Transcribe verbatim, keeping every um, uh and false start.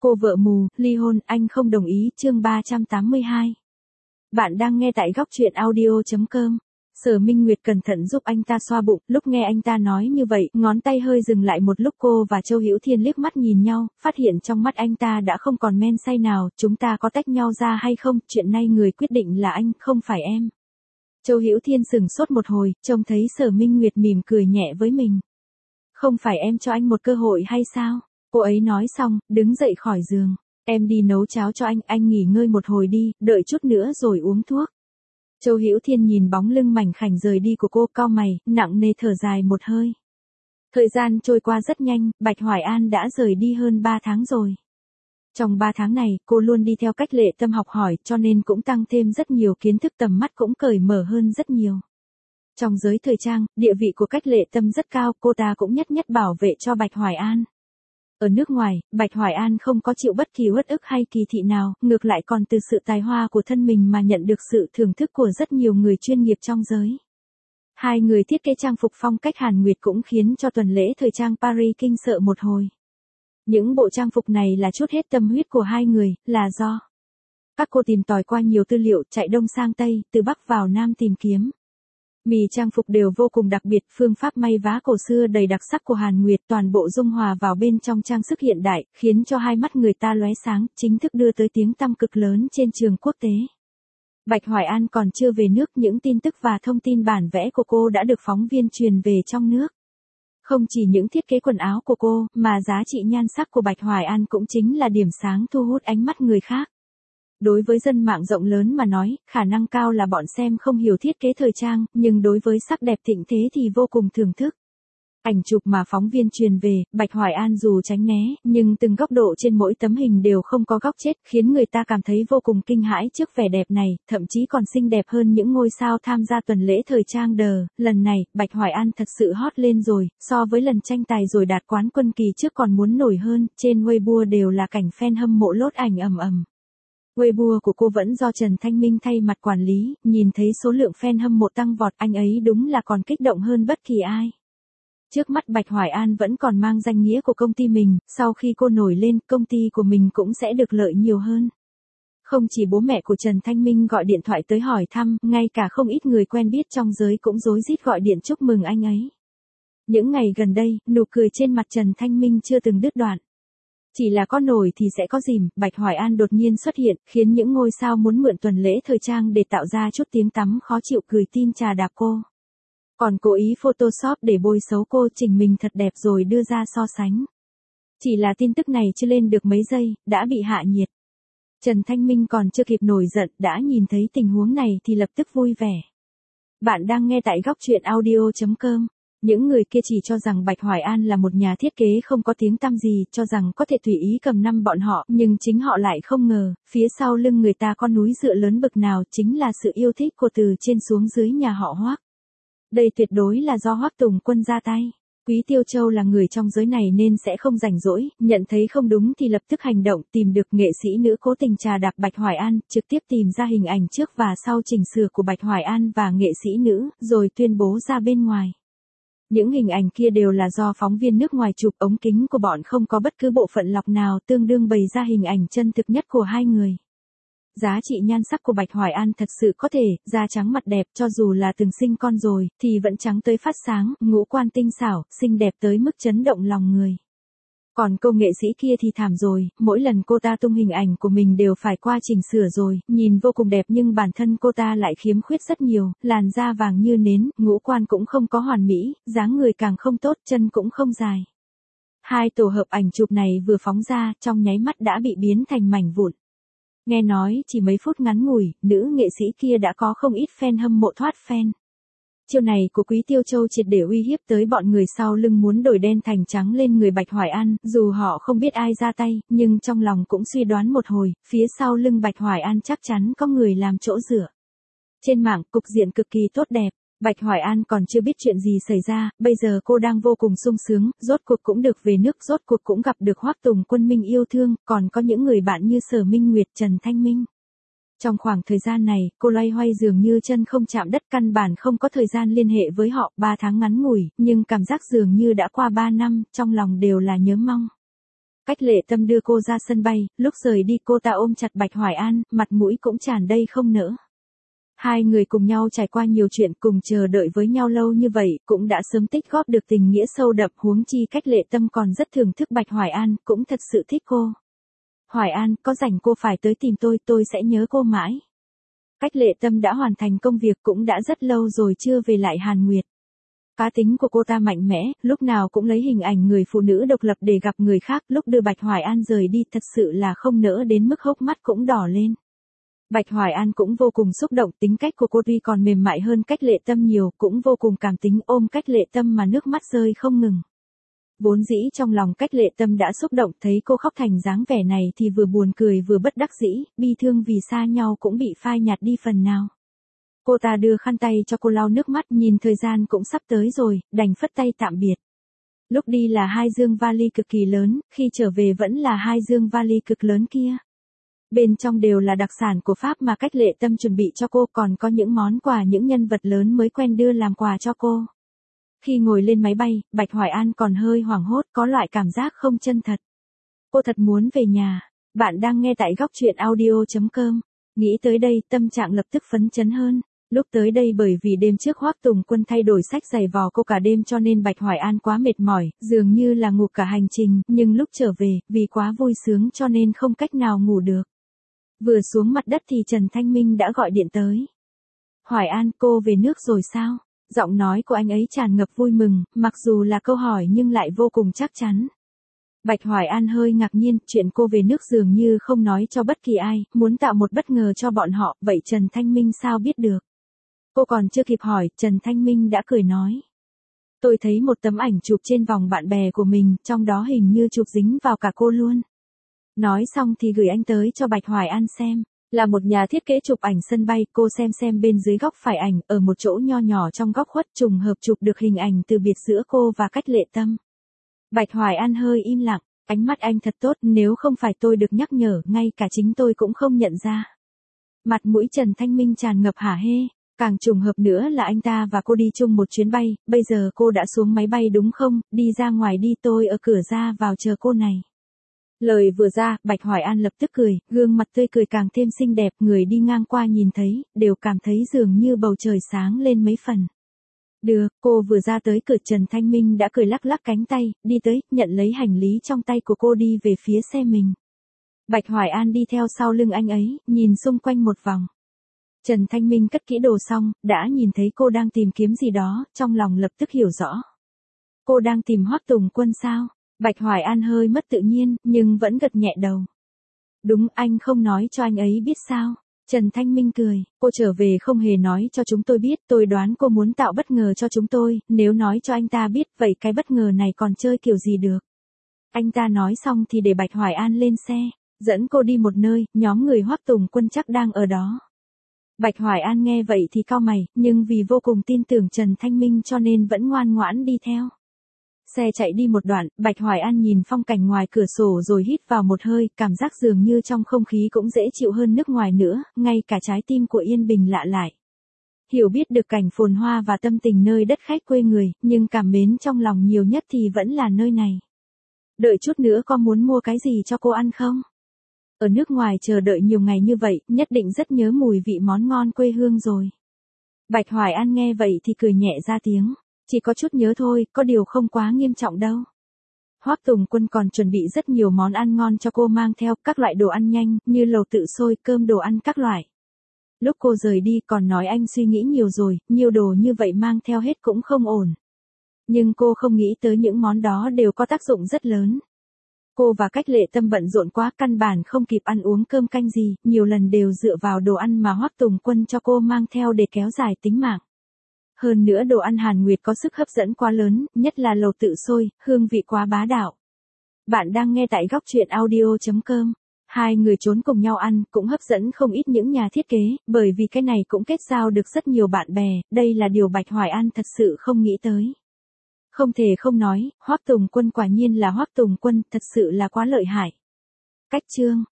Cô vợ mù, ly hôn, anh không đồng ý, chương ba trăm tám mươi hai. Bạn đang nghe tại góc truyện audio chấm com. Sở Minh Nguyệt cẩn thận giúp anh ta xoa bụng, lúc nghe anh ta nói như vậy, ngón tay hơi dừng lại một lúc. Cô và Châu Hữu Thiên liếc mắt nhìn nhau, phát hiện trong mắt anh ta đã không còn men say nào. Chúng ta có tách nhau ra hay không, chuyện này người quyết định là anh, không phải em. Châu Hữu Thiên sừng sốt một hồi, trông thấy Sở Minh Nguyệt mỉm cười nhẹ với mình. Không phải em cho anh một cơ hội hay sao? Cô ấy nói xong, đứng dậy khỏi giường. Em đi nấu cháo cho anh, anh nghỉ ngơi một hồi đi, đợi chút nữa rồi uống thuốc. Châu Hữu Thiên nhìn bóng lưng mảnh khảnh rời đi của cô, cau mày, nặng nề thở dài một hơi. Thời gian trôi qua rất nhanh, Bạch Hoài An đã rời đi hơn ba tháng rồi. Trong ba tháng này, cô luôn đi theo cách Lệ Tâm học hỏi, cho nên cũng tăng thêm rất nhiều kiến thức, tầm mắt cũng cởi mở hơn rất nhiều. Trong giới thời trang, địa vị của cách Lệ Tâm rất cao, cô ta cũng nhất nhất bảo vệ cho Bạch Hoài An. Ở nước ngoài, Bạch Hoài An không có chịu bất kỳ uất ức hay kỳ thị nào, ngược lại còn từ sự tài hoa của thân mình mà nhận được sự thưởng thức của rất nhiều người chuyên nghiệp trong giới. Hai người thiết kế trang phục phong cách Hàn Nguyệt cũng khiến cho tuần lễ thời trang Paris kinh sợ một hồi. Những bộ trang phục này là chút hết tâm huyết của hai người, là do các cô tìm tòi qua nhiều tư liệu, chạy đông sang tây, từ bắc vào nam tìm kiếm. Mì trang phục đều vô cùng đặc biệt, phương pháp may vá cổ xưa đầy đặc sắc của Hàn Nguyệt toàn bộ dung hòa vào bên trong trang sức hiện đại, khiến cho hai mắt người ta lóe sáng, chính thức đưa tới tiếng tăm cực lớn trên trường quốc tế. Bạch Hoài An còn chưa về nước, những tin tức và thông tin bản vẽ của cô đã được phóng viên truyền về trong nước. Không chỉ những thiết kế quần áo của cô, mà giá trị nhan sắc của Bạch Hoài An cũng chính là điểm sáng thu hút ánh mắt người khác. Đối với dân mạng rộng lớn mà nói, khả năng cao là bọn xem không hiểu thiết kế thời trang, nhưng đối với sắc đẹp thịnh thế thì vô cùng thưởng thức. Ảnh chụp mà phóng viên truyền về, Bạch Hoài An dù tránh né, nhưng từng góc độ trên mỗi tấm hình đều không có góc chết, khiến người ta cảm thấy vô cùng kinh hãi trước vẻ đẹp này, thậm chí còn xinh đẹp hơn những ngôi sao tham gia tuần lễ thời trang đờ. Lần này, Bạch Hoài An thật sự hot lên rồi, so với lần tranh tài rồi đạt quán quân kỳ trước còn muốn nổi hơn, trên Weibo đều là cảnh fan hâm mộ lốt ảnh ầm ầm. Weibo của cô vẫn do Trần Thanh Minh thay mặt quản lý, nhìn thấy số lượng fan hâm mộ tăng vọt, anh ấy đúng là còn kích động hơn bất kỳ ai. Trước mắt Bạch Hoài An vẫn còn mang danh nghĩa của công ty mình, sau khi cô nổi lên, công ty của mình cũng sẽ được lợi nhiều hơn. Không chỉ bố mẹ của Trần Thanh Minh gọi điện thoại tới hỏi thăm, ngay cả không ít người quen biết trong giới cũng rối rít gọi điện chúc mừng anh ấy. Những ngày gần đây, nụ cười trên mặt Trần Thanh Minh chưa từng đứt đoạn. Chỉ là có nổi thì sẽ có dìm, Bạch Hoài An đột nhiên xuất hiện, khiến những ngôi sao muốn mượn tuần lễ thời trang để tạo ra chút tiếng tăm khó chịu cười tin trà đạp cô. Còn cố ý Photoshop để bôi xấu cô, chỉnh mình thật đẹp rồi đưa ra so sánh. Chỉ là tin tức này chưa lên được mấy giây, đã bị hạ nhiệt. Trần Thanh Minh còn chưa kịp nổi giận, đã nhìn thấy tình huống này thì lập tức vui vẻ. Bạn đang nghe tại góc truyện audio chấm com. Những người kia chỉ cho rằng Bạch Hoài An là một nhà thiết kế không có tiếng tăm gì, cho rằng có thể tùy ý cầm năm bọn họ, nhưng chính họ lại không ngờ, phía sau lưng người ta có núi dựa lớn bực nào, chính là sự yêu thích của từ trên xuống dưới nhà họ Hoắc. Đây tuyệt đối là do Hoắc Tùng Quân ra tay. Quý Tiêu Châu là người trong giới này nên sẽ không rảnh rỗi, nhận thấy không đúng thì lập tức hành động, tìm được nghệ sĩ nữ cố tình trà đạp Bạch Hoài An, trực tiếp tìm ra hình ảnh trước và sau chỉnh sửa của Bạch Hoài An và nghệ sĩ nữ, rồi tuyên bố ra bên ngoài. Những hình ảnh kia đều là do phóng viên nước ngoài chụp, ống kính của bọn không có bất cứ bộ phận lọc nào, tương đương bày ra hình ảnh chân thực nhất của hai người. Giá trị nhan sắc của Bạch Hoài An thật sự có thể, da trắng mặt đẹp, cho dù là từng sinh con rồi, thì vẫn trắng tới phát sáng, ngũ quan tinh xảo, xinh đẹp tới mức chấn động lòng người. Còn cô nghệ sĩ kia thì thảm rồi, mỗi lần cô ta tung hình ảnh của mình đều phải qua chỉnh sửa rồi, nhìn vô cùng đẹp nhưng bản thân cô ta lại khiếm khuyết rất nhiều, làn da vàng như nến, ngũ quan cũng không có hoàn mỹ, dáng người càng không tốt, chân cũng không dài. Hai tổ hợp ảnh chụp này vừa phóng ra, trong nháy mắt đã bị biến thành mảnh vụn. Nghe nói, chỉ mấy phút ngắn ngủi, nữ nghệ sĩ kia đã có không ít fan hâm mộ thoát fan. Chiêu này của Quý Tiêu Châu triệt để uy hiếp tới bọn người sau lưng muốn đổi đen thành trắng lên người Bạch Hoài An, dù họ không biết ai ra tay, nhưng trong lòng cũng suy đoán một hồi, phía sau lưng Bạch Hoài An chắc chắn có người làm chỗ dựa. Trên mạng, cục diện cực kỳ tốt đẹp. Bạch Hoài An còn chưa biết chuyện gì xảy ra, bây giờ cô đang vô cùng sung sướng, rốt cuộc cũng được về nước, rốt cuộc cũng gặp được Hoắc Tùng Quân Minh yêu thương, còn có những người bạn như Sở Minh Nguyệt, Trần Thanh Minh. Trong khoảng thời gian này, cô loay hoay dường như chân không chạm đất, căn bản không có thời gian liên hệ với họ, ba tháng ngắn ngủi, nhưng cảm giác dường như đã qua ba năm, trong lòng đều là nhớ mong. Cách Lệ Tâm đưa cô ra sân bay, lúc rời đi cô ta ôm chặt Bạch Hoài An, mặt mũi cũng tràn đầy không nỡ. Hai người cùng nhau trải qua nhiều chuyện, cùng chờ đợi với nhau lâu như vậy, cũng đã sớm tích góp được tình nghĩa sâu đậm, huống chi Cách Lệ Tâm còn rất thưởng thức Bạch Hoài An, cũng thật sự thích cô. Hoài An, có rảnh cô phải tới tìm tôi, tôi sẽ nhớ cô mãi. Cách Lệ Tâm đã hoàn thành công việc, cũng đã rất lâu rồi chưa về lại Hàn Nguyệt. Cá tính của cô ta mạnh mẽ, lúc nào cũng lấy hình ảnh người phụ nữ độc lập để gặp người khác, lúc đưa Bạch Hoài An rời đi thật sự là không nỡ đến mức hốc mắt cũng đỏ lên. Bạch Hoài An cũng vô cùng xúc động, tính cách của cô tuy còn mềm mại hơn Cách Lệ Tâm nhiều, cũng vô cùng cảm tính, ôm Cách Lệ Tâm mà nước mắt rơi không ngừng. Vốn dĩ trong lòng Cách Lệ Tâm đã xúc động, thấy cô khóc thành dáng vẻ này thì vừa buồn cười vừa bất đắc dĩ, bi thương vì xa nhau cũng bị phai nhạt đi phần nào. Cô ta đưa khăn tay cho cô lau nước mắt, nhìn thời gian cũng sắp tới rồi, đành phất tay tạm biệt. Lúc đi là hai dương vali cực kỳ lớn, khi trở về vẫn là hai dương vali cực lớn kia. Bên trong đều là đặc sản của Pháp mà Cách Lệ Tâm chuẩn bị cho cô, còn có những món quà những nhân vật lớn mới quen đưa làm quà cho cô. Khi ngồi lên máy bay, Bạch Hoài An còn hơi hoảng hốt, có loại cảm giác không chân thật. Cô thật muốn về nhà. Bạn đang nghe tại góc truyện audio chấm com. Nghĩ tới đây, tâm trạng lập tức phấn chấn hơn. Lúc tới đây bởi vì đêm trước Hoắc Tùng Quân thay đổi sách giày vò cô cả đêm cho nên Bạch Hoài An quá mệt mỏi, dường như là ngủ cả hành trình, nhưng lúc trở về, vì quá vui sướng cho nên không cách nào ngủ được. Vừa xuống mặt đất thì Trần Thanh Minh đã gọi điện tới. Hoài An, cô về nước rồi sao? Giọng nói của anh ấy tràn ngập vui mừng, mặc dù là câu hỏi nhưng lại vô cùng chắc chắn. Bạch Hoài An hơi ngạc nhiên, chuyện cô về nước dường như không nói cho bất kỳ ai, muốn tạo một bất ngờ cho bọn họ, vậy Trần Thanh Minh sao biết được? Cô còn chưa kịp hỏi, Trần Thanh Minh đã cười nói. Tôi thấy một tấm ảnh chụp trên vòng bạn bè của mình, trong đó hình như chụp dính vào cả cô luôn. Nói xong thì gửi anh tới cho Bạch Hoài An xem. Là một nhà thiết kế chụp ảnh sân bay, cô xem xem bên dưới góc phải ảnh, ở một chỗ nho nhỏ trong góc khuất trùng hợp chụp được hình ảnh từ biệt giữa cô và Cách Lệ Tâm. Bạch Hoài An hơi im lặng, ánh mắt anh thật tốt, nếu không phải tôi được nhắc nhở, ngay cả chính tôi cũng không nhận ra. Mặt mũi Trần Thanh Minh tràn ngập hả hê, càng trùng hợp nữa là anh ta và cô đi chung một chuyến bay, bây giờ cô đã xuống máy bay đúng không, đi ra ngoài đi, tôi ở cửa ra vào chờ cô này. Lời vừa ra, Bạch Hoài An lập tức cười, gương mặt tươi cười càng thêm xinh đẹp, người đi ngang qua nhìn thấy, đều cảm thấy dường như bầu trời sáng lên mấy phần. Được, cô vừa ra tới cửa Trần Thanh Minh đã cười lắc lắc cánh tay, đi tới, nhận lấy hành lý trong tay của cô đi về phía xe mình. Bạch Hoài An đi theo sau lưng anh ấy, nhìn xung quanh một vòng. Trần Thanh Minh cất kỹ đồ xong, đã nhìn thấy cô đang tìm kiếm gì đó, trong lòng lập tức hiểu rõ. Cô đang tìm Hoắc Tùng Quân sao? Bạch Hoài An hơi mất tự nhiên, nhưng vẫn gật nhẹ đầu. Đúng, anh không nói cho anh ấy biết sao? Trần Thanh Minh cười, cô trở về không hề nói cho chúng tôi biết, tôi đoán cô muốn tạo bất ngờ cho chúng tôi, nếu nói cho anh ta biết, vậy cái bất ngờ này còn chơi kiểu gì được? Anh ta nói xong thì để Bạch Hoài An lên xe, dẫn cô đi một nơi, nhóm người Hoắc Tùng Quân chắc đang ở đó. Bạch Hoài An nghe vậy thì cau mày, nhưng vì vô cùng tin tưởng Trần Thanh Minh cho nên vẫn ngoan ngoãn đi theo. Xe chạy đi một đoạn, Bạch Hoài An nhìn phong cảnh ngoài cửa sổ rồi hít vào một hơi, cảm giác dường như trong không khí cũng dễ chịu hơn nước ngoài nữa, ngay cả trái tim của yên bình lạ lại. Hiểu biết được cảnh phồn hoa và tâm tình nơi đất khách quê người, nhưng cảm mến trong lòng nhiều nhất thì vẫn là nơi này. Đợi chút nữa có muốn mua cái gì cho cô ăn không? Ở nước ngoài chờ đợi nhiều ngày như vậy, nhất định rất nhớ mùi vị món ngon quê hương rồi. Bạch Hoài An nghe vậy thì cười nhẹ ra tiếng. Chỉ có chút nhớ thôi, có điều không quá nghiêm trọng đâu. Hoắc Tùng Quân còn chuẩn bị rất nhiều món ăn ngon cho cô mang theo, các loại đồ ăn nhanh, như lẩu tự sôi, cơm đồ ăn các loại. Lúc cô rời đi còn nói anh suy nghĩ nhiều rồi, nhiều đồ như vậy mang theo hết cũng không ổn. Nhưng cô không nghĩ tới những món đó đều có tác dụng rất lớn. Cô và Cách Lệ Tâm bận rộn quá, căn bản không kịp ăn uống cơm canh gì, nhiều lần đều dựa vào đồ ăn mà Hoắc Tùng Quân cho cô mang theo để kéo dài tính mạng. Hơn nữa đồ ăn Hàn Nguyệt có sức hấp dẫn quá lớn, nhất là lẩu tự sôi, hương vị quá bá đạo. Bạn đang nghe tại góc truyện audio chấm com. Hai người trốn cùng nhau ăn, cũng hấp dẫn không ít những nhà thiết kế, bởi vì cái này cũng kết giao được rất nhiều bạn bè, đây là điều Bạch Hoài An thật sự không nghĩ tới. Không thể không nói, Hoắc Tùng Quân quả nhiên là Hoắc Tùng Quân, thật sự là quá lợi hại. Cách chương